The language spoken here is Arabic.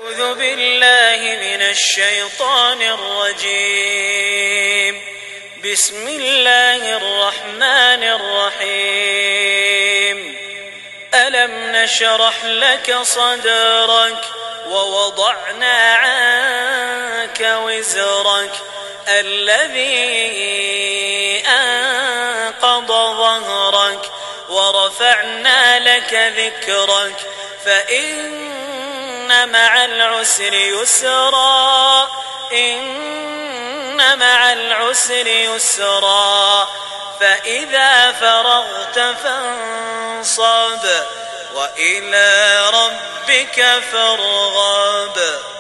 أعوذ بالله من الشيطان الرجيم. بسم الله الرحمن الرحيم. ألم نشرح لك صدرك ووضعنا عنك وزرك الذي أنقض ظهرك ورفعنا لك ذكرك فإن مع العسر يسرا إن مع العسر يسرا فإذا فرغت فانصب وإلى ربك فارغب.